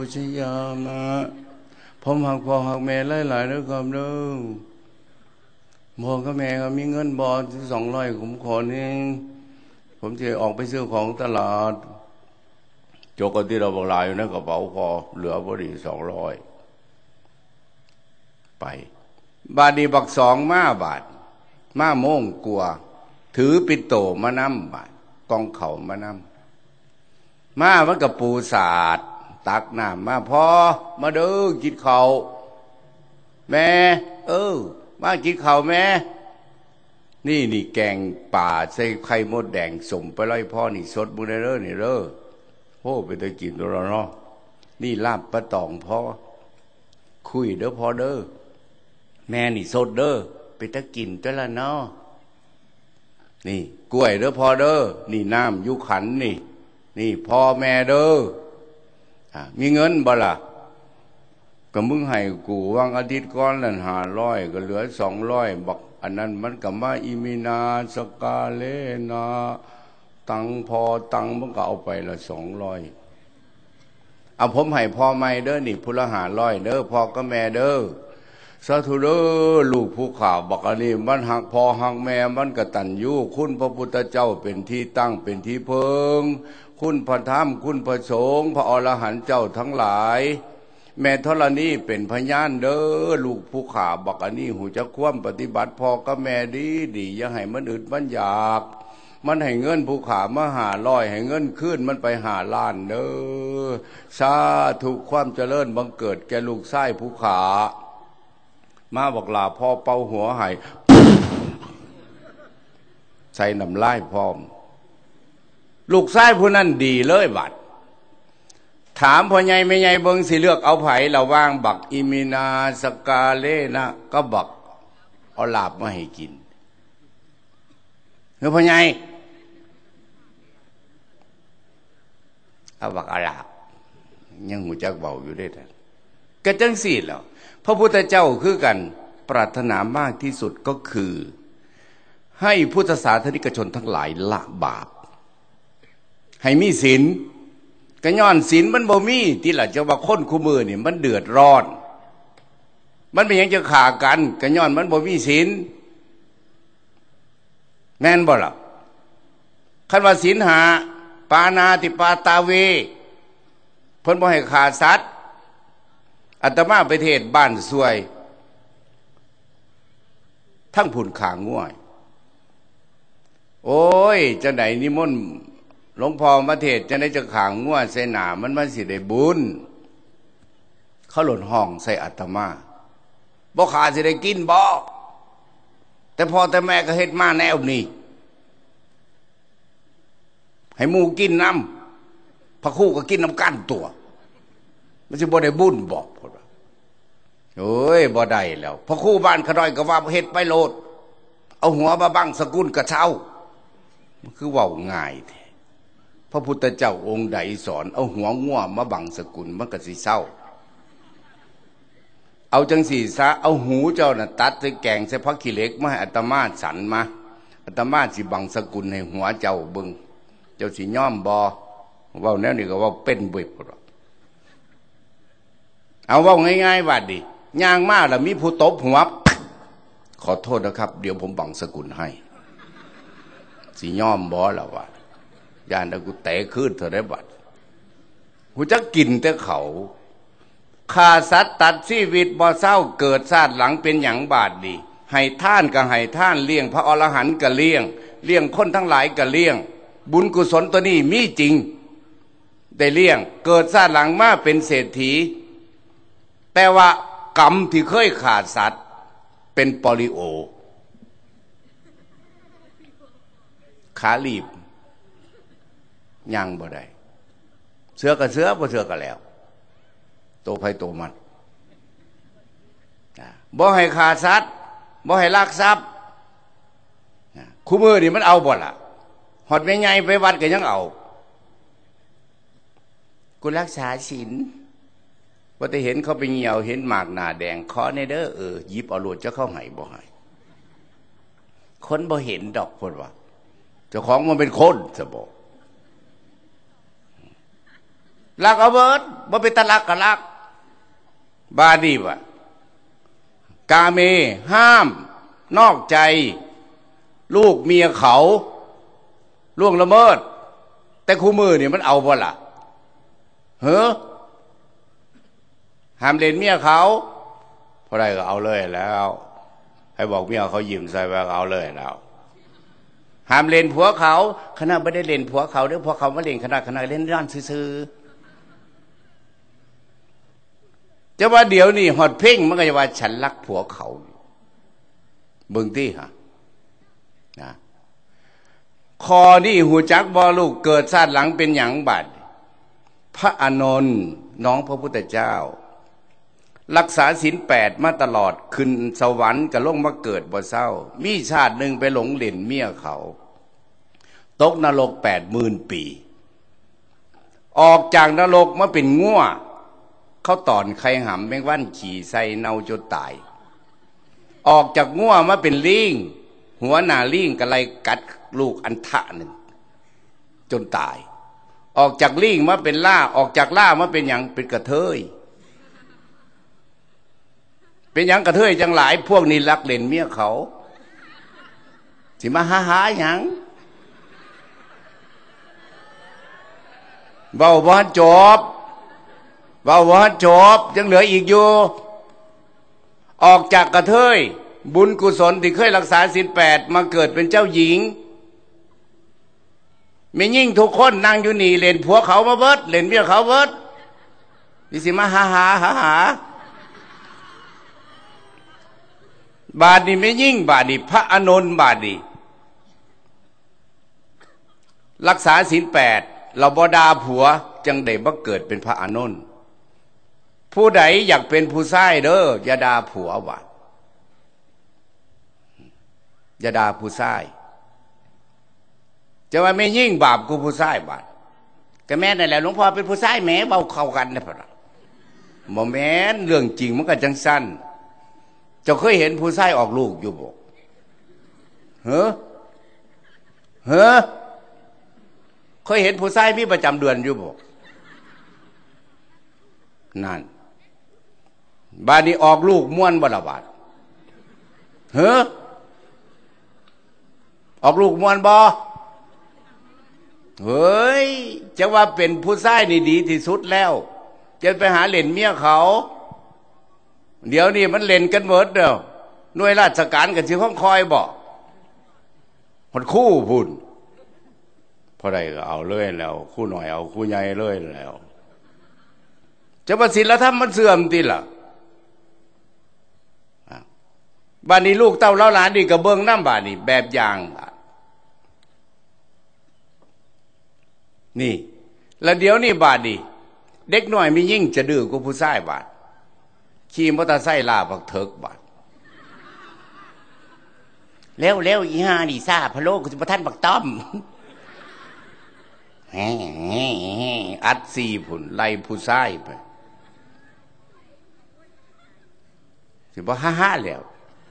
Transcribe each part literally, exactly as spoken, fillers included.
ชยามาผมหักพ่อหักแม่หลายๆด้วยความเด้อพ่อกับแม่ก็มีเงินบอที่สองร้อยผมขอนี่ผมจะออกไปซื้อของตลาดโจกที่เราบอกลายอยู่ในกระเป๋าพอเหลือพอดีสองร้อยไปบาดีบักสองมาบาทมาโม่งกลัวถือปิโตมานำบาทกองเข่ามานำมามันกับปูศาสตร์ตักน้ำมาพอมาเด้อกินข้าวแม่เออมากินข้าวแม่นี่นี่แกงป่าใส่ไข่มดแดงสมไปไล่พ่อนี่สดบุญเด้อนี่เด้อโอ้ไปตะกินตัวเราเนาะนี่ลาบปลาตองพ่อคุยเด้อพ่อเด้อแม่นี่สดเด้อไปตะกินตัวละเนาะนี่กล้วยเด้อพ่อเด้อนี่น้ำยุขันนี่นี่พ่อแม่เด้อมีเงินบ่ล่ะก็มึงให้กูวางอาทิตย์ก่อนนั่นห้าร้อยก็เหลือสองร้อยบักอันนั้นมันก็มาอิมินาสกาเลนาตังพอตังมันก็เอาไปละสองร้อยเอาผมให้พ่อไม่เด้อนี่พุละห้าร้อยเด้อพ่อก็แม่เด้อสาธุเด้อลูกผู้ข่าวบักอันนี้มันหักพ่อหักแม่มันกตัญญูคุณพระพุทธเจ้าเป็นที่ตั้งเป็นที่เพิงคุณพระธรรมคุณพระสงฆ์พระอรหันต์เจ้าทั้งหลายแม่ธรณีเป็นพยานเด้อลูกผู้ข่าบักอันนี้หูจะคว่ำปฏิบัติพ่อก็แม่ดีดีอย่าให้มันอึดมันอยากมันให้เงินผู้ขามาหาร้อยให้เงินขึ้นมันไปหาล้านเด้อสาธุความเจริญบังเกิดแก่ลูกไส้ผู้ขามาบอกลาพ่อเป่าหัวให้ใส่น้ำลายพร้อมลูกไส้ผู้นั้นดีเลยบัดถามพ่อใหญ่ไม่ใหญ่เบิ่งสิเลือกเอาไผระว่างบักอิมินาสกาเลนะก็บักเอาลาบมาให้กินเฮ้ยพ่อใหญ่เอาบักอาลาบยังหูจักเบาอยู่ได้แต่ก็จังสี่แล้วพระพุทธเจ้าคือกันปรารถนามากที่สุดก็คือให้พุทธศาสนิกชนทั้งหลายละบาปให้มีศีลก็ย้อนศีลมันบ่มีที่ล่ะจะว่าคนคู่มือนี่มันเดือดร้อนมันเป็นหยังจะฆ่ากันก็ย้อนมันบ่มีศีลแม่นบ่ล่ะคันว่าศีลหาปานาติปาตาเวเพิ่นบ่ให้ฆ่าสัตว์อาตมาไปเทศบ้านซวยทั้งผุนขางง่วยโอ้ยจังได๋นิมนต์หลวงพ่อมาเทศจะได้จะขางง่วใส่หนามันมันสิได้บุญเขาหล่นห้องใส่อาตมาบ่ขาสิได้กินบ่แต่พ่อแต่แม่ก็เฮ็ดมาแนวนี้ให้หมูกินน้ำพระครูก็กินน้ำกันตัวมันสิบ่ได้บุญบอกพุ่นว่าโอ้ยบ่ได้แล้วพระครูบ้านขน้อยก็ว่าเฮ็ดไปโลดเอาหัวมาบังสกุลกระเช้ามันคือเว้าง่ายแท้พระพุทธเจ้าองค์ใดสอนเอาหัวง่วมาบังสกุลมันก็สิเศร้าเอาจังสี่ซะเอาหูเจ้าน่ะตัดใส่แกงใส่พักขี้เหล็กมาให้อาตมาสันมาอาตมาสิบังสกุลให้หัวเจ้าเบิ่งเจ้าสิย่อมบ่เว้าแนวนี้ก็เว้าเป็นเบิดพุ่นเอาเว้าง่ายๆว่าดิย่างมาแล้วมีผู้ตบหัวขอโทษนะครับเดี๋ยวผมบังสกุลให้สิย่อมบ่ล่ะว่าย่านกูเตะขึ้นเถอะได้บัดกูจะกินแต่เขาฆ่าสัตว์ตัดชีวิตบ่เศร้าเกิดชาติหลังเป็นหยังบาดดีให้ท่านก็ให้ท่านเลี้ยงพระอรหันต์ก็เลี้ยงเลี้ยงคนทั้งหลายก็เลี้ยงบุญกุศลตัวนี้มีจริงได้เลี้ยงเกิดชาติหลังมาเป็นเศรษฐีแต่ว่ากรรมที่เคยฆ่าสัตว์เป็นปอลิโอขาลีบยังบ่ได้เสือกับเสือบ่เสือกับแล้วโตไผโตมันบ่ให้ฆ่าสัตว์บ่ให้ลักทรัพย์คู่มือนี่มันเอาบ่ล่ะหอดแม่ใหญ่ไปวัดก็ยังเอากูรักษาศีลว่าแต่เห็นเขาไปเหี่ยวเห็นหมากหน้าแดงขอในเด้อเออหยิบเอาโลดจะเข้าให้บ่ให้คนบ่เห็นดอกพุ่นว่าเจ้าของมันเป็นคนซะบ่ลักเอาเบิดบ่เป็นตะลักกะลักบาดีวะกาเมห้ามนอกใจลูกเมียเขาล่วงละเมิดแต่คู่มือเนี่ยมันเอาบ่ล่ะเฮ้อห้ามเล่นเมียเขาเพราะอะไรก็เอาเลยแล้วให้บอกเมียเขายิ้มใส่ว่าเอาเลยแล้วห้ามเล่นผัวเขาขณะไม่ได้เล่นผัวเขาเด้อผัวเขามาเล่นขณะขณะเล่นร้านซื่อๆจะว่าเดี๋ยวนี้หอดเพ่งมันก็จะว่าฉันรักผัวเขาเบิ่งที่ฮะนะคอนี่หูจักบ่ลูกเกิดชาติหลังเป็นหยังบัดพระอานนท์น้องพระพุทธเจ้ารักษาศีลแปดมาตลอดขึ้นสวรรค์กับลงมาเกิดบ่เศร้ามีชาติหนึ่งไปหลงเล่นเมียเขาตกนรกแปดหมื่นปีออกจากนรกมาเป็นง่วเขาตอนไข่หำแมงวันขี่ใส่เนาจนตายออกจากง่วมาเป็นลิงหัวหน้าลิงกระไรกัดลูกอันทะหนึ่งจนตายออกจากลิงมาเป็นล่าออกจากล่ามาเป็นหยังเป็นกระเทยเป็นหยังกระเทยจังหลายพวกนี้รักเล่นเมียเขาสิมาหาหาหยังเบาบ่จบเบาบ่จบยังเหลืออีกอยู่ออกจากกระเทยบุญกุศลที่เคยรักษาศีลแปดมาเกิดเป็นเจ้าหญิงไม่ยิ่งทุกคนนั่งอยู่นี่เล่นผัวเขามาเบิดเล่นเมียเขาเบิดดิสิมาหาหาหาหาบาดนี้ไม่ยิ่งบาดนี้พระอานนท์บาดนี้รักษาศีลแปดเราบ่ด่าผัวจังได้บ่เกิดเป็นพระอานนท์ผู้ใดอยากเป็นผู้ชายเด้ออย่าด่าผัวว่าอย่าด่าผู้ชายจะว่าไม่ยิ่งบาปกูผู้ชายบาดก็แม่นั่นแหละหลวงพ่อเป็นผู้ชายแหมเบาเข้ากันนะพ่อบ่แม่นเรื่องจริงมันก็จังสั้นเจ้าเคยเห็นผู้ชายออกลูกอยู่บ่เฮ้อเฮ้อเคยเห็นผู้ชายมีประจำเดือนอยู่บ่นั่นบาดนี้ออกลูกม่วนบ่ละบาดเฮ้อออกลูกม่วนบ่เฮ้ยจะว่าเป็นผู้ชายนี่ดีที่สุดแล้วจะไปหาเล่นเมียเขาเดี๋ยวนี้มันเล่นกันหมดเด้อหน่วยราชการกันสิห้องคอยบ่หดคู่พุ่นพอได้ก็เอาเลยแล้วคู่หน่อยเอาคู่ใหญ่เลยแล้วจะว่าศีลธรรมมันเสื่อมติล่ะบ้านนี้ลูกเต้าเล้าหลานดีกับเบิ้งน้ำบ้านนี้แบบอย่างนี่แล้วเดี๋ยวนี้บาดนี้เด็กน้อยมียิ่งจะดื้อกว่าผู้ชายบาดขี่มอเตอร์ไซค์ลาบักเถิกบาดเร็วเร็วอีห่าดีซ่าพะโลกุศลท่านบักต้อมอัดสี่ผุนไล่ผู้ชายไปสิบ่ฮ่าฮ่าแล้ว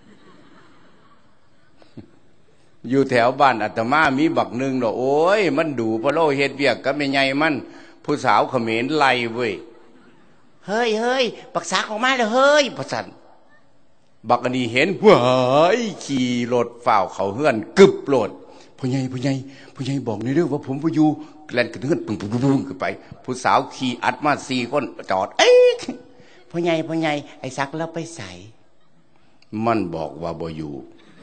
อยู่แถวบ้านอาตมามีบักหนึ่งเนาะโอ้ยมันดูพะโลเฮ็ดเวียกก็ไม่ใหญ่มันผู้สาวเขมรไล่เว้ยเฮ้ยเฮ้ยบักสาออกมาแล้วเฮ้ยพะสันบักอันนี้เห็นว้ายขี่รถฝ่าวเขาเฮือนกึบโลดพ่อใหญ่พ่อใหญ่พ่อใหญ่บอกในเรื่องว่าผมบ่อยู่แล่นกระเทือนปึ้งปึ้งปึ้งปึ้งขึ้นไปผู้สาวขี่อัดมาสี่คนจอดเอ๊ะพ่อใหญ่พ่อใหญ่ไอ้ซักแล้วไปใส่มันบอกว่าบ่อยู่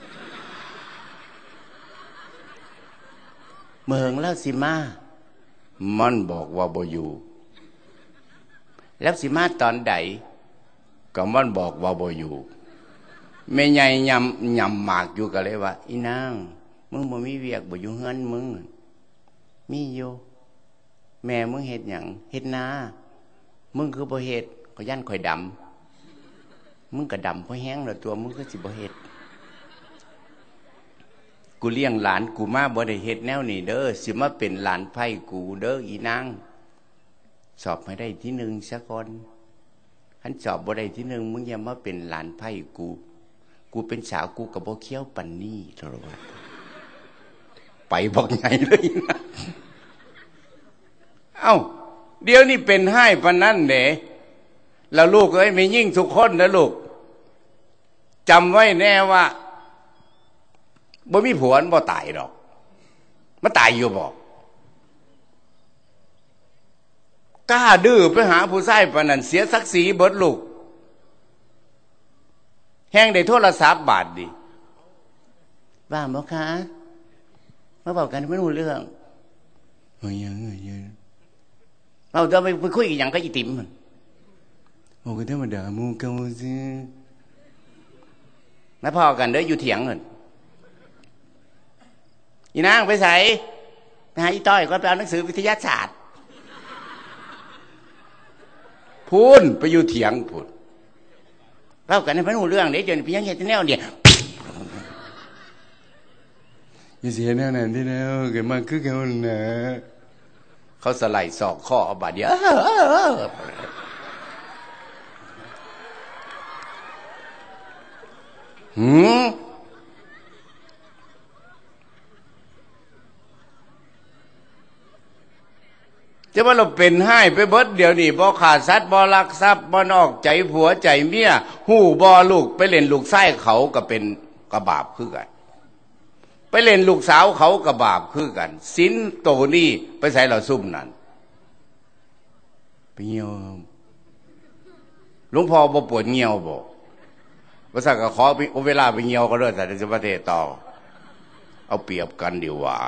เมืองแล้วสิมามันบอกว่าบ่อยู่แล้วสิมาตอนใดก็มันบอกว่าบ่อยู่แม่ใหญ่ยำยำหมากอยู่ก็เลยว่าอีนางมึงบ่มีเวียกบ่อยู่เฮือนมึงมีอยู่แม่มึงเฮ็ดหยังเฮ็ดนามึงคือบ่เฮ็ดก็ยันข่อยดำมึงก็ดำเพราะแห้งแล้วตัวมึงก็สิบ่เฮ็ดกูเลี้ยงหลานกูมาบ่ได้เฮ็ดแนวนี้เด้อสิมาเป็นหลานไผ่กูเด้ออีนางสอบให้ได้ที่หนึ่งซะก่อนคันสอบบ่ได้ที่หนึ่งมึงอย่ามาเป็นหลานไผ่กูกูเป็นสาวกูกับบ่เคี้ยวปันนี่เท่าไหร่ไปบอกไงเลยนะเอ้าเดี๋ยวนี้เป็นให้ปานนั้นเด้แล้วลูกเอ้ยไม่ยิ่งทุกคนนะลูกจำไว้แน่ว่าบ่มีผัวบ่ตายดอกมันตายอยู่บ่กล้าดื้อไปหาผู้ชายปานนั้นเสียศักดิ์ศรีเบิดลูกแห้งได้โทรศัพท์บาทดิว่าบ่คะมาบอกกันไม่รู้เรื่องเฮ้ยเฮ้ยเราจะไปคุยกันอย่างก็อีติ๋มมันโอ้ก็ธรรมดามูเก่าสิมาพอกันเด้ออยู่เถียงเงินอีนางไปใส่ไปหาอีต้อยก็ไปเอาหนังสือวิทยาศาสตร์พูนไปอยู่เถียงพูนเล่ากันให้ไม่รู้เรื่องเดี๋ยวจนพี่ยังเห็นแนวเนี่ยยิ่งเสียแนวนั้นที่แล้วเกิดมาคือเขาเนี่ยเขาสไลด์ศอกข้อเอาบาดเดียวหืมจะว่าเราเป็นให้ไปเบิดเดี๋ยวนี้บ่ขาดสัตว์บ่ลักทรัพย์บ่นอกใจผัวใจเมียหู้บ่ลูกไปเล่นลูกไส้เขาก็เป็นกระบาปคือกันไปเล่นลูกสาวเขากระบาปคือกันสินโตนี่ไปใส่เราซุ่มนั่นไปเงียวหลวงพ่อบ่ปวดเงียวบ่ภาษาก็ขอเวลาไปเงียวก็เลิกแต่ในประเทศต่อเอาเปรียบกันดีกว่า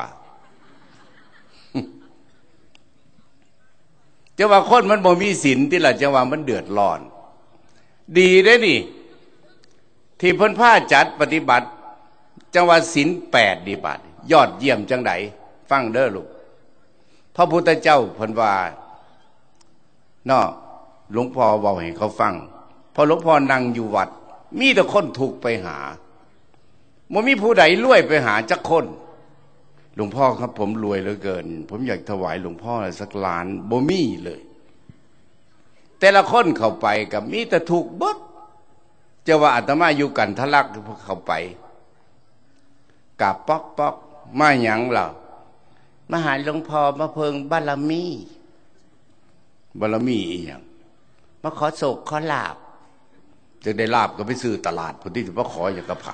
จะว่าคนมันบ่มีศีลที่ละจะว่ามันเดือดร้อนดีได้นี่ที่เพิ่นพาจัดปฏิบัติจังว่าศีลแปดดีบัดยอดเยี่ยมจังไดฟังเด้อลูกพระพุทธเจ้าเพิ่นว่าเนาะหลวงพ่อเว้าให้เขาฟังพอหลวงพ่อนั่งอยู่วัดมีแต่คนถูกไปหาบ่มีผู้ใดรวยไปหาจักคนหลวงพ่อครับผมรวยเหลือเกินผมอยากถวายหลวงพ่อสักล้านบ่มีเลยแต่ละคนเข้าไปกับมีแต่ถูกเบิดจะว่าอาตมาอยู่กันทะลักเข้าไปกราบป๊อกป๊อกมาหยังล่ะมาหาหลวงพ่อมาเพิงบารมีบารมีอีหยังมาขอโศกขอลาบจะได้ลาบก็ไปซื้อตลาดพุ่นที่ว่าขออย่างกระผา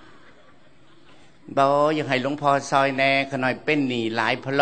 บ่อยากให้หลวงพ่อซอยแน่ขน่อยเป็นหนี้หลายพะโล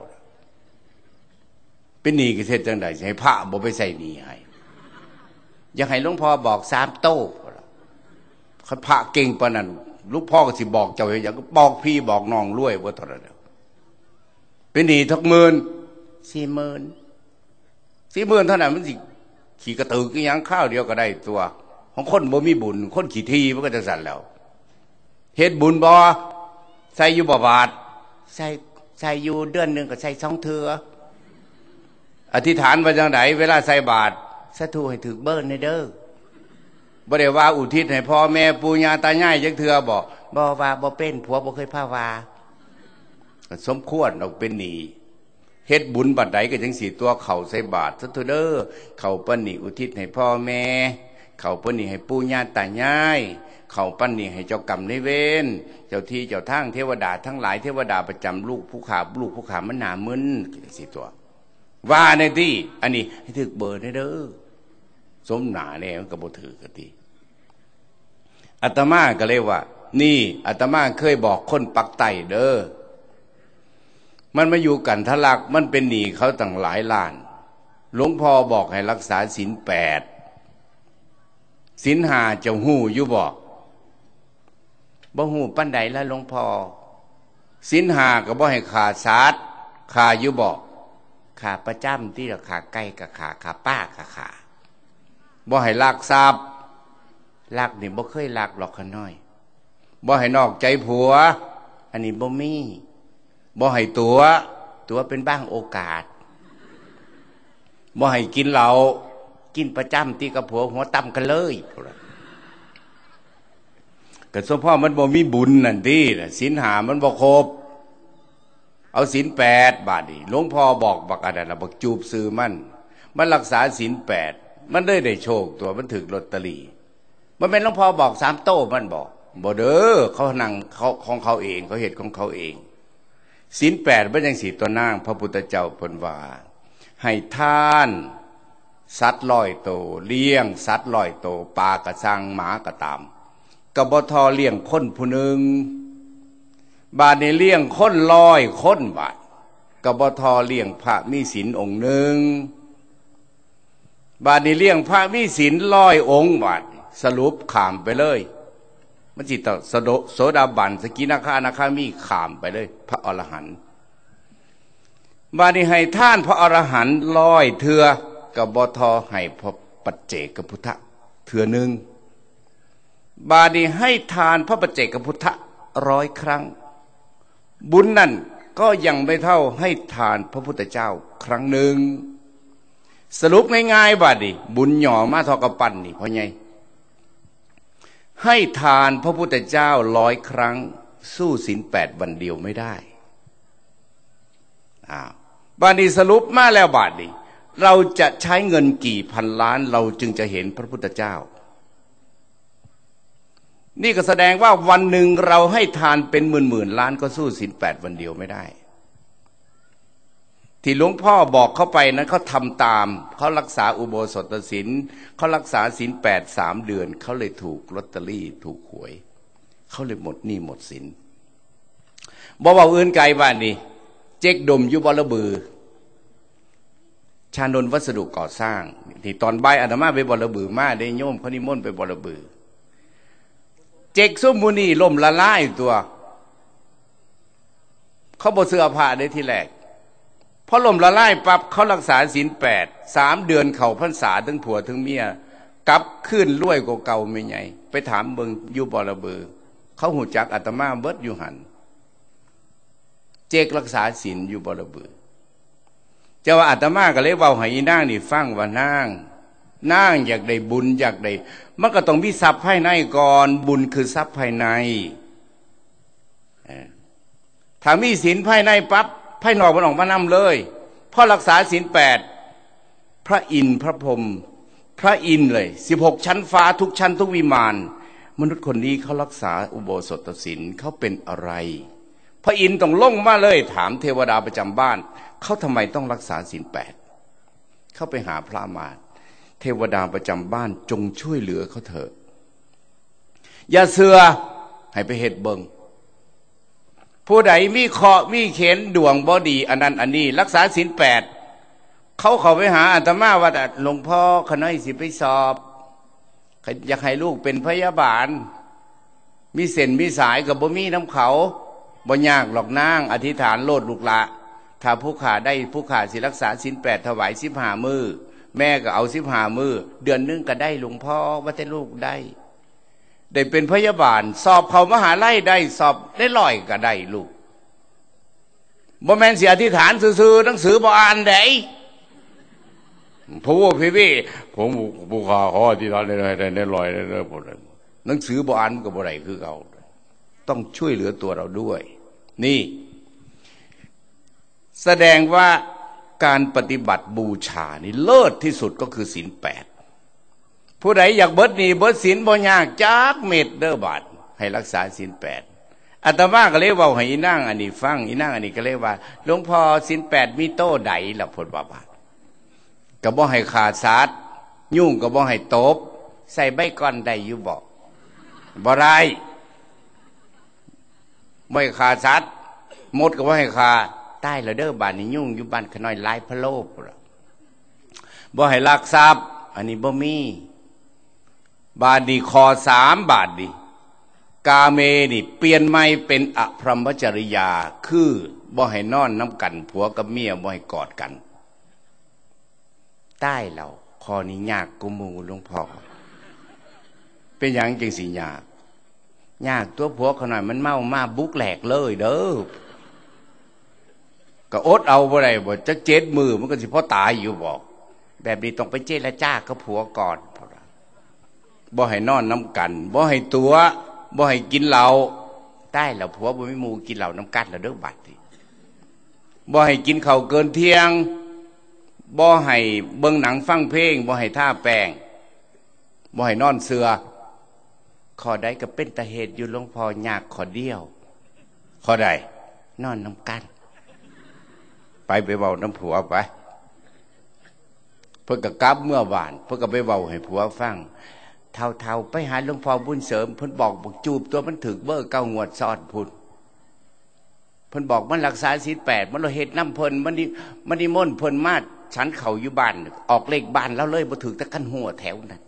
เป็นหนี้ก็เฮ็ดจังได๋สิให้พระบ่ไปใส่หนี้ให้อยากให้หลวงพ่อบอกสามโต้คันพระเก่งปานนั้นลูกพ่อก็สิบอกเจ้าอย่างก็บอกพี่บอกน้องรวยบ่เท่านั้นเป็นหนี้ทักหมื่น สี่หมื่น สี่หมื่นเท่านั้นมันสิขี่กระตือกอีหยังข้าวเดียวก็ได้ตัวของคนบ่มีบุญคนขี้ทีมันก็จะสั่นแล้วเฮ็ดบุญบ่ใส่อยู่บ่บาทใส่ใส่อยู่เดือนนึงก็ใส่สองเทื่ออธิษฐานว่าจังได๋เวลาใส่บาตรสาธุให้ถึกเบิ้นเด้อบ่ได้ว่าอุทิศให้พ่อแม่ปู่ย่าตายายจักเทื่อบ่บ่ว่าบ่เป็นผัวบ่เคยพาว่าสมควรเอาเป็นหนี้เฮ็ดบุญบัดใดก็จังสิตัวเข้าใส่บาตรซะเด้อเข้าปานนี้อุทิศให้พ่อแม่เข้าปานนี้ให้ปู่ย่าตายายเข้าปานนี้ให้เจ้ากรรมนายเวรเจ้าที่เจ้าทางเทวดาทั้งหลายเทวดาประจำลูกผู้ขาลูกผู้ขามันหน้ามึนจังสิตัวว่าในที่อันนี้ให้ถึกเบอร์เด้อสมหนาแน่มันก็บ่ถือกะติอาตมาก็เลยว่านี่อาตมาเคยบอกคนปักไตเด้อมันมาอยู่กันทะลักมันเป็นหนี้เขาตั้งหลายล้านหลวงพ่อบอกให้รักษาศีลแปดศีลห้าเจ้าฮู้อยู่บ่บ่ฮู้ปานใดละหลวงพ่อศีลห้าก็บ่ให้ขาดสัตว์ขาอยู่บ่ขาประจำที่ราคาใกล้กับขาขาป้าขาขาบ่ให้ลักทรัพย์ลักนี่บ่เคยลักหรอกขน้อยบ่ให้นอกใจผัวอันนี้บ่มีบ่ให้ตัวตัวเป็นบ้างโอกาสบ่ให้กินเหล้ากินประจำที่กับผัวหัวต่ำกันเลยก็สมพ่อมันบ่มีบุญนั่นที่ศีลห้ามันบ่ครบเอาศีลแปดบาทนี่หลวงพ่อบอกบักอะไรล่ะบักจูบซื้อมันมันรักษาศีลแปดมันได้ได้โชคตัวมันถึกลอตเตอรี่มันเป็นหลวงพ่อบอกสามโต้มันบอกบ่เด้อเขานั่งเขาของเขาเองเขาเหตุของเขาเองศีลแปดมันยังสีตัวนางพระพุทธเจ้าเพิ่นว่าให้ท่านสัตว์ลอยโตเลี้ยงสัตว์ลอยโตปลากระชังหมากระตามกบทอเลี้ยงคนผู้หนึ่งบาดในเลี้ยงคนลอยคนบาดกบทอเลี้ยงพระมีศีลองค์หนึ่งบาดในเลี้ยงพระมีศีลลอยองค์บาดสรุปขามไปเลยมันจิตสโดโสดาบันสกินาคานาคามีขามไปเลยพระอรหันต์บาดนี้ให้ท่านพระอรหันต์ลอยเถื่อกับบทอให้พระปัจเจกพุทธะเถื่อหนึ่งบาดนี้ให้ทานพระปัจเจกพุทธะร้อยครั้งบุญนั่นก็ยังไม่เท่าให้ทานพระพุทธเจ้าครั้งหนึ่งสรุปง่ายๆบาดนี้บุญหย่อมาทอกระปั้นนี่เพราะไงให้ทานพระพุทธเจ้าร้อยครั้งสู้ศีลแปดวันเดียวไม่ได้อ้าวบาดนี้สรุปมาแล้วบาดนี้เราจะใช้เงินกี่พันล้านเราจึงจะเห็นพระพุทธเจ้านี่ก็แสดงว่าวันหนึ่งเราให้ทานเป็นหมื่นหมื่นล้านก็สู้ศีลแปดวันเดียวไม่ได้ที่หลวงพ่อบอกเขาไปนั้นเขาทำตามเขารักษาอุโบสถศีลเขารักษาศีลแปดสามเดือนเขาเลยถูกลอตเตอรี่ถูกหวยเขาเลยหมดหนี้หมดสินบ่ว่าอื่นไกลบ้านนี้เจ๊กดมอยู่บลบือชานนท์วัสดุก่อสร้างที่ตอนบ่ายอาตมาไปบลบือมาได้โยมเขานิมนต์ไปบลบือเจ๊กซุ่มมูนี่ล่มละลายตัวเขาบ่เสื้อผ้าได้ทีแรกพอล่มละลายปั๊บเขารักษาศีลแปดสามเดือนเขาพรรษาทั้งผัวทั้งเมียกลับขึ้นรวยกว่าเก่าไม่ไงไปถามเบิงอยู่บลบือเขาหูจักอาตมาเบิดอยู่หันเจ๊กรักษาศีลอยู่บลบือเจ้าอาตมาก็เลยเว้าให้อีนางนี่ฟังว่านางนางอยากได้บุญอยากได้มันก็ต้องมีทรัพย์ภายในก่อนบุญคือทรัพย์ภายในถ้ามีศีลภายในปั๊บภายนอกมันออกมานำเลยเพราะรักษาศีลแปดพระอินทร์พระพรหมพระอินทร์เลยสิบหกชั้นฟ้าทุกชั้นทุกวิมานมนุษย์คนนี้เขารักษาอุโบสถศีลเขาเป็นอะไรพระอินทร์ต้องลงมาเลยถามเทวดาประจำบ้านเขาทำไมต้องรักษาศีลแปดเข้าไปหาพระมาเทวดาประจำบ้านจงช่วยเหลือเขาเถอะอย่าเสือให้ไปเฮ็ดเบิงผู้ใดมีเคราะห์มีเข็นดวงบ่ดีอันนั้นอันนี้รักษาศีลแปดเขาเข้าไปหาอาตมาว่าหลวงพ่อขน้อยสิไปสอบอยากให้ลูกเป็นพยาบาลมีเส้นมีสายกับบ่มีน้ำเขาบ่ยากหรอกนางอธิษฐานโลดลูกละถ้าผู้ขาได้ผู้ขาสิรักษาศีลแปดถวายสิบห้ามือแม่ก็เอาสิบห้ามือเดือนนึงก็ได้หลวงพ่อว่าแต่ลูกได้ได้เป็นพยาบาลสอบเข้ามหาลัยได้สอบได้ร้อยก็ได้ลูกบ่แม่นสิอธิษฐานซื่อๆหนังสือบ่อ่านได้ผู้พี่พี่ผมผู้ขาขออธิษฐานได้ได้ได้ร้อยได้ได้หมดหนังสือบ่อ่านก็บ่ได้คือเขาต้องช่วยเหลือตัวเราด้วยนี่แสดงว่าการปฏิบัติบูชานี่เลิศที่สุดก็คือศีลแปดผู้ใดอยากเบิดหนี้เบิดศีลบ่ยากจักเม็ดเด้อบาดให้รักษาศีลแปดอาตมาก็เลยเว้าให้อีนางอันนี้ฟังอีนางอันนี้ก็เลยว่าหลวงพ่อศีลแปดมีโต้ใดล่ะพุ่นว่าบาดก็บ่ให้ขาดสัตว์ยุ่งก็บ่ให้ตบใส่ใบก้อนได้อยู่บ่บ่ได้บ่ให้ขาดสัตว์มดก็บ่ให้ขาใต้แล้วเด้อบ้านนี้ยุ่งอยู่บ้านขน้อยหลายพะโลบบ่ให้ลักทรัพย์อันนี้บ่มีบาทดีคอสามบาทดีกาเมนี่เปลี่ยนใหม่เป็นอพรหมจริยาคือบ่ให้นอนน้ำกันผัวกับเมียบ่ให้กอดกันใต้เราคอนี้ยากกุมูหลวงพ่อเป็นอย่างจริงสิยากยากตัวผัวขน้อยมันเมามาบุกแหลกเลยเด้อก็อดเอาบ่ได้บ่จักเจ็ดมือมันก็สิพอตายอยู่บอกแบบนี้ต้องไปเจรจากับผัวก่อนบ่ให้นอนน้ำกันบ่ให้ตัวบ่ให้กินเหล้าใต้แล้วผัวบ่มีหมู่กินเหล้าน้ำกันแล้วเด้อบัดนี้บ่ให้กินข้าวเกินเที่ยงบ่ให้เบิ่งหนังฟังเพลงบ่ให้ท่าแป้งบ่ให้นอนเสือข้อใดก็เป็นตาเหตุอยู่หลวงพ่อยากข้อเดียวข้อใดนอนน้ำกันไปไปเว้าน้ำผัวไปเพิ่นก็กลับเมื่อวานเพิ่นก็ไปเว้าให้ผัวฟังเท่าๆไปหาหลวงพ่อบุญเสริมเพิ่นบอกบอกจูบตัวมันถึกเบ้อเก้างวดซ้อนพุ่นเพิ่นบอกมันรักษาศีลแปดมันเราเฮ็ดน้ำเพิ่นมันนี่มันนิมนต์เพิ่นมาฉันเขาอยู่บ้านออกเลขบ้านแล้วเลยบ่ถึกแต่กันหัวแถวนั้น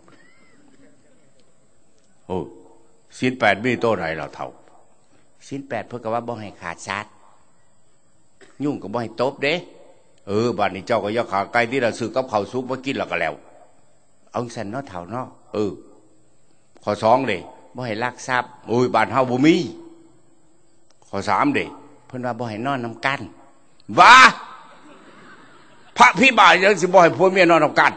โอ้ศีลแปดมีตัวไหนล่ะเท่าศีลแปดเพิ่นก็ว่าบ่ให้ขาดสัตว์ยุ่งก็บ่ให้ตบเด้เออบ้านนี้เจ้าก็อย่าขาไก่ที่เราซื้อกับข้าวซุปมากินแล้วก็แล้วเอาสั่นเนาะเท่าเนาะเออข้อสองเลยบ่ให้ลักทรัพย์โอ้ยบ้านเฮาบ่มีข้อสามเด้เพิ่นว่าบ่ให้นอนนำกันว่าพระพิบาลยังสิบ่ให้ผัวเมียนอนนำกัน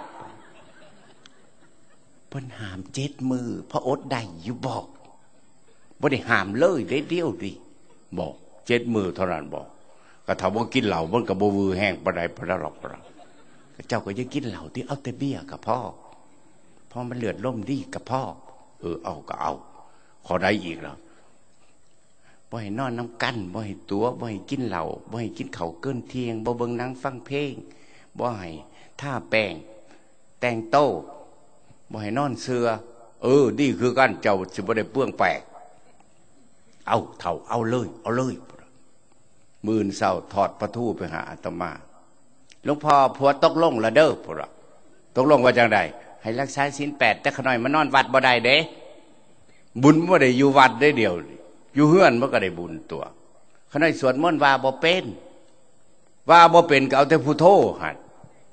เพิ่นห้ามเจ็ดมือพระอดได้อยู่บอกบ่ได้ห้ามเลยได้เดียวดิบอกเจ็ดมือเท่านั้นบอกก็ถ้าบ่กินเหล้ามันก็บ่วือแห้งปานใดปานนั้นหรอกเจ้าก็อย่ากินเหล้าที่เอาแต่เบี้ยกับพ่อพอมันเลือดล่มดีกับพ่อเออเอาก็เอาขอได้อีกแล้วบ่ให้นอนน้ำกันบ่ให้ตัวบ่ให้กินเหล้าบ่ให้กินข้าวเกินเที่ยงบ่เบิ่งหนังฟังเพลงบ่ให้ท่าแป้งแต่งโต้บ่ให้นอนเสือเออดีคือกันเจ้าสิบ่ได้เปลืองแปลกเอาเท่าเอาเลยเอาเลยมื่นเศร้าถอดประทูไปหาอาตมาหลวงพ่อผัวตกลงละเด้อพวกตกลงว่าจังใดให้รักษาศีลแปดแต่ขน้อยมานอนวัดบ่ได้เด้บุญบ่ได้อยู่วัดได้เดียวอยู่เฮือนมันก็ได้บุญตัวขน้อยสวดมนต์ว่าบ่เป็นว่าบ่เป็นก็เอาแต่พุทโธหัด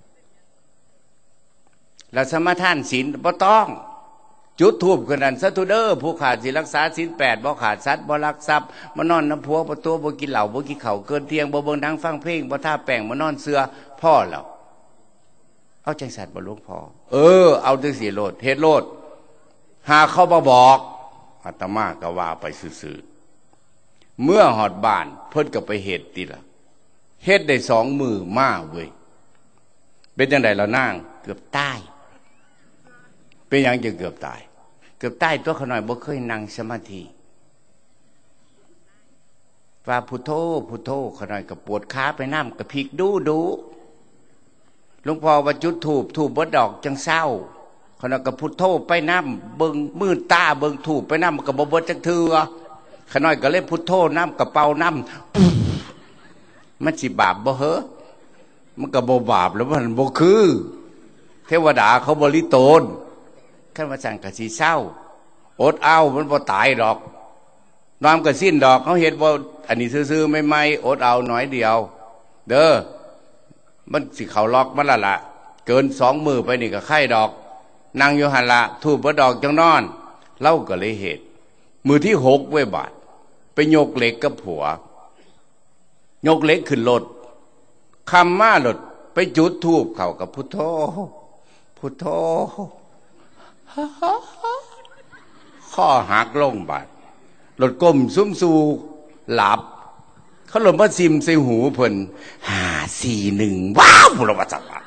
แล้วสมาทานศีลบ่ต้องจุดทูบกันนั้นสัตุเด้อผู้ขาดศีลรักษาศีลแปดบ่ขาดสัตว์บ่ลักทรัพย์มานอนน้ำพัวประตูบ่กินเหล้าบ่กินข้าวเกินเที่ยงบ่เบิ่งหนังฟังเพลงบ่ท่าแป้งมานอนเสือพ่อเราเอาจังสัตว์บ่หลวงพ่อเออเอาจังสิโลดเฮ็ดโลดหาเขาบ่บอกอาตมาก็ว่าไปซื่อๆเมื่อหอดบ้านเพิ่นก็ไปเฮ็ดติล่ะเฮ็ดได้สองมือมาเว้ยเป็นจังได๋ล่ะนางเกือบตายเป็นหยังจะเกือบตายเกือบตายตัวเขาหน่อยบ่เคยนั่งสมาธิว่าพุทโธพุทโธเขาหน่อยก็ปวดขาไปน้ำกระพริกดูดูหลวงพ่อว่าจุดถูบถูบบดดอกจังเศร้าเขาหน่อยก็พุทโธไปน้ำเบิ่งมืดตาเบิ่งถูบไปน้ำก็บ่บดจังเถื่อเขาหน่อยก็เลยพุทโธน้ำกระเป๋าน้ำมันสิบาปบ่เหรอมันก็บ่บาปแล้วมันบ่คือเทวดาเขาบริโตนขั้นมาสั่งกะสีเศร้าอดเอามันบ่ตายดอกน้ำกะสิ้นดอกเขาเห็นว่าอันนี้ซื่อๆไม่ไม่อดเอาหน่อยเดียวเด้อมันสิเขาล็อกมันละละเกินสองมือไปนี่ก็ไข่ดอกนางโยหันละทูบดอกจังนอนเล่าก็เลยเหตุมือที่หกเว้ยบาทไปยกเหล็กกับผัวยกเหล็กขึ้นรถคำมาหลดไปจุดทูบเขากับพุทโธพุทโธข้อหักลงบาดหลดก้มซุ้มสูหลับเขาหลดมาซิมใส่หูเพิ่นห้าสี่หนึ่งว้าวพระวจนะ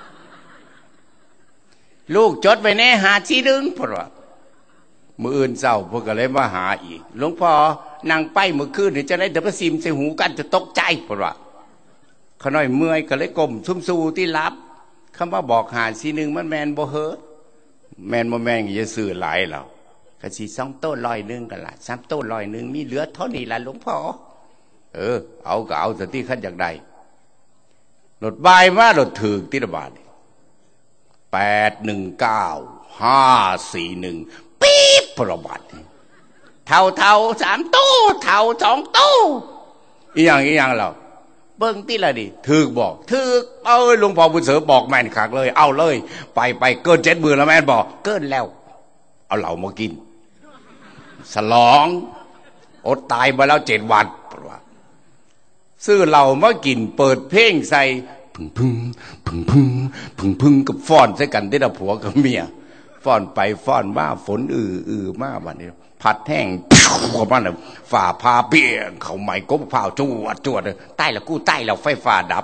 ลูกจดไปแน่ห้าสี่หนึ่งพระมืออื่นเศร้าพวกก็เลยมาหาอีกหลวงพ่อนางไปเมื่อคืนนี่จะได้เดี๋ยวมาซิมใส่หูกันจะตกใจพระเขาน้อยเมื่อยก็เลยก้มซุ้มสูที่หลับคำว่าบอกห้าสี่หนึ่งมันแมนบ่เหรอแมนบ่แมนอย่าสื่อหลายเรากะสีสองโต้ลอยหนึ่งกันละสามโต้ลอยหนึ่งมีเหลือเท่านี้ละหลวงพ่อเออเอาก็เอาสติขั้นจากใดหลดบายมาหลดถือติระบาดแปดหนึ่งเก้าห้าสี่หนึ่งปี๊บประบาดเท่าเท่าสามโต้เท่าสองโต้อีอย่างอีอย่างเราเบิ้งที่ละดิถือบอกถือเอ้ยหลวงพ่อบุญเสริมบอกแม่นขากเลยเอาเลยไปไปเกินเจ็ดหมื่นแล้วแม่นบอกเกินแล้วเอาเหล้ามากินฉลองอดตายมาแล้วเจ็ดวันซื้อเหล้ามากินเปิดเพลงใส่พึ่งพึ่งพึ่งพึ่งพึ่งพึ่งกับฟ้อนใส่กันที่ละผัวกับเมียฟ้อนไปฟ้อนมาฝนอืออือมาวันนี้ผัดแห้งเข้ามาเลยฝ่าพาเปียงเขาใหม่กบเผาจวดจวดเลยใต้ละกู้ใต้เราไฟฟ้าดับ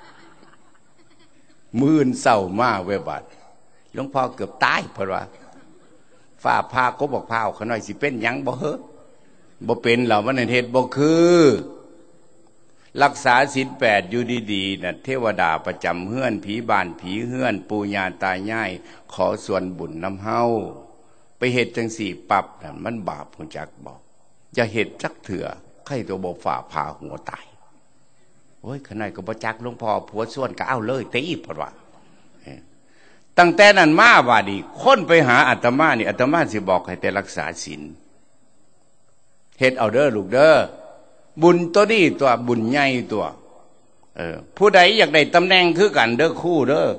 มื่นเศร้ามากเว้ยบัดหลวงพ่อเกือบตายเพราะว่าฝ่าพากบบอกเผาเขาหน่อยสิเป็นยังบ่เหรอบ่เป็นเหล่ามันเฮ็ดบ่คือรักษาศีลแปดอยู่ดีๆนะเทวดาประจำเฮือนผีบ้านผีเฮือนปู่ย่าตายายขอส่วนบุญน้ำเฮาไปเหตุจังสี่ปรับนั่นมันบาปหุ่นจักบอกจะเหตุจักเถื่อใครตัวบ่ฝ่าพาหัวตายโอ้ยขนาดก็บ่จักหลวงพ่อผัวส่วนก็เอาเลยตีพอดว่าตั้งแต่นั้นมาว่าดีคนไปหาอาตมานี่อาตมาสิบอกให้แต่รักษาศีลเฮ็ดเอาเด้อลูกเด้อบุญตัวนี้ตัวบุญใหญ่ตัวเออผู้ใดอยากได้ตำแหน่งคือกันเด้อคู่เด้อ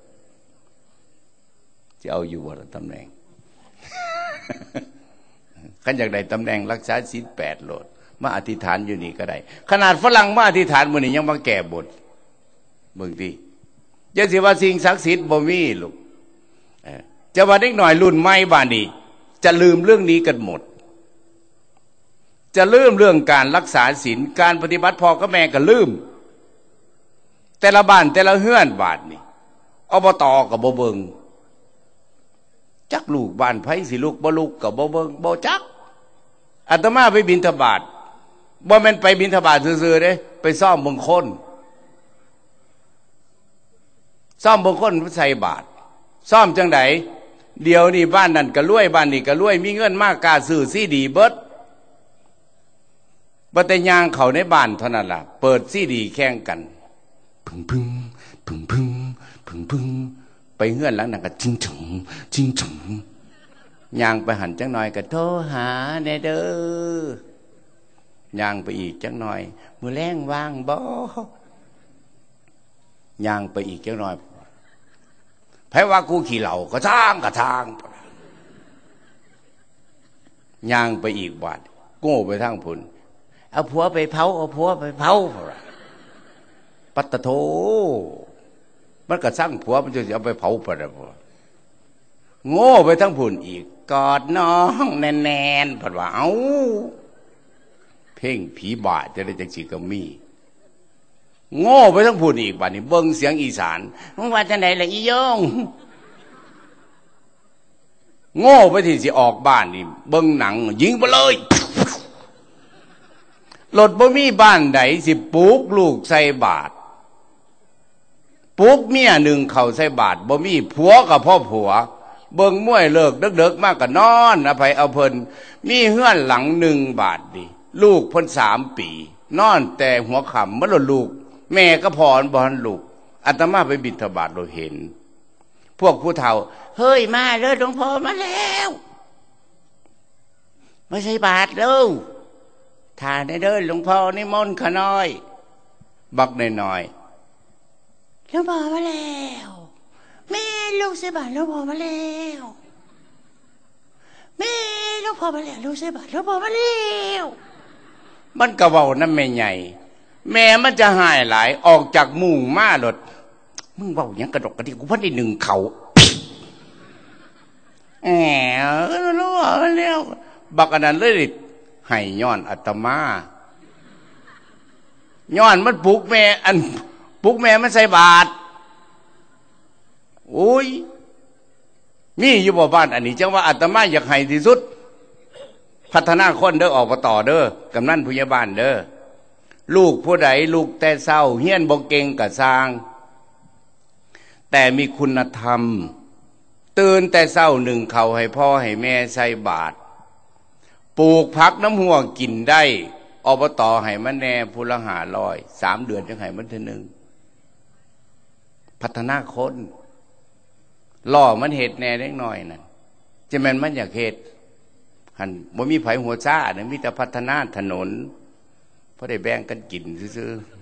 จะเอาอยู่บ่ล่ะตำแหน่ง ขันอยากได้ตำแหน่งรักษาศีลแปดโลดมาอธิษฐานอยู่นี่ก็ได้ขนาดฝรั่งมาอธิษฐานมื้อนี้ยังมาแก้บทเบิ่งดิจะสิว่าสิ่งศักดิ์สิทธิ์บ่มีลูกเออจะว่าเด็กหน่อยรุ่นใหม่บ้านนี้จะลืมเรื่องนี้กันหมดจะลืมเรื่องการรักษาศีลการปฏิบัติพ่อกับแม่ก็ลืมแต่ละบ้านแต่ละเฮือนบาดนี่อบตก็บ่เบิ่งจักลูกบ้านไผสิลูกบ่ลูกก็บ่เบิ่งบ่จักอาตมาไปบิณฑบาตบ่แม่นไปบิณฑบาตซื่อๆเด้ไปซ่อมเบิ่งคนซ่อมเบิ่งคนใส่บาตรซ่อมจังได๋เดี๋ยวนี้บ้านนั่นก็รวยบ้านนี้ก็รวยมีเงินมากกล้าซื้อซีดีเบิดบ่แต่ย่างเข้าในบ้านเท่านั้นล่ะเปิดซีดีแข่งกันพึ่งพึ่งพึ่งพึ่งพึ่งพึ่งไปเฮือนหลังนั้นก็จิงถึงจิงถึงย่างไปหันจังหน่อยก็โทรหาแน่เด้อย่างไปอีกจังหน่อยมื้อแลงว่างบ่ย่างไปอีกจังหน่อยไผว่ากูขี้เหล้าก็ทางก็ทางย่างไปอีกบาดโง่ไปทางพุ่นเอาผัวไปเผาเอาผัวไปเผาปัตตโธมันก็สร้างผัวมันจะเอาไปเผาปะนะพ่อโง่ไปทั้งพุ่นอีกกอดน้องแน่นๆผัดว่าเอ้าเพ่งผีบาจะได้จังสิก็มีโง่ไปทั้งพุ่นอีกบัดนี้เบิ่งเสียงอีสานมึงว่าจังได๋ล่ะอีโยงโง่ไปที่สิออกบ้านนี่เบิ่งหนังยิงไปเลยรถบ่มีบ้านใดสิปลูกลูกใส่บาตรปลูกเมียหนึ่งเข้าใส่บาตรบ่มีผัวกับพ่อผัวเบิ่งมวยเลิกดึกๆมากก็นอนอภัยเอาเพิ่นมีเฮือนหลังหนึ่งบาทดิลูกเพิ่นสามปีนอนแต่หัวค่ำมันหล่นลูกแม่ก็พรบ่ทันลูกอาตมาไปบิณฑบาตเราเห็นพวกผู้เฒ่าเฮ้ยมาเด้อหลวงพ่อมาแล้วไม่ใช่บาทเด้อทานได้เด้อหลวงพ่อนิมนต์ข้าน้อยบักน้อยๆหลวงพ่อมาแล้วแม่ลูกใส่บาตรหลวงพ่อมาแล้วแม่หลวงพ่อมาแล้วลูกใส่บาตรหลวงพ่อมาแล้วมันก็เว้านำแม่ใหญ่แม่มันจะหายหลายออกจากมุ้งมาโลดมึงเว้าหยังกระดกกระดิกกูพันได้หนึ่งเขาแหมรู้แล้วบักอันนั้นเลยให้ย้อนอาตมาย้อนมันปลุกแม่อันปลุกแม่มันใส่บาตรโอ้ยมีอยู่บ่บ้านอันนี้จังว่าอาตมาอยากให้ที่สุดพัฒนาคนเด้อออกมาต่อเด้อกำนันผู้ใหญ่บ้านเด้อลูกผู้ใดลูกแต่เศร้าเฮียนบ่เก่งกะสร้างแต่มีคุณธรรมตื่นแต่เศร้าหนึ่งเขาให้พ่อให้แม่ใส่บาตรปลูกผักน้ำหัวกินได้อบตให้มันแน่ผู้ละห้าร้อยสามเดือนจังให้มันเท่านึงพัฒนาคนล่อมันเหตุแน่เล็กน้อยนั่นจะแม่นมันอยากเหตุหันบ่มีไผหัวซ่าเนี่ยมีแต่พัฒนาถนนเพราะได้แบ่งกันกินซื่อๆ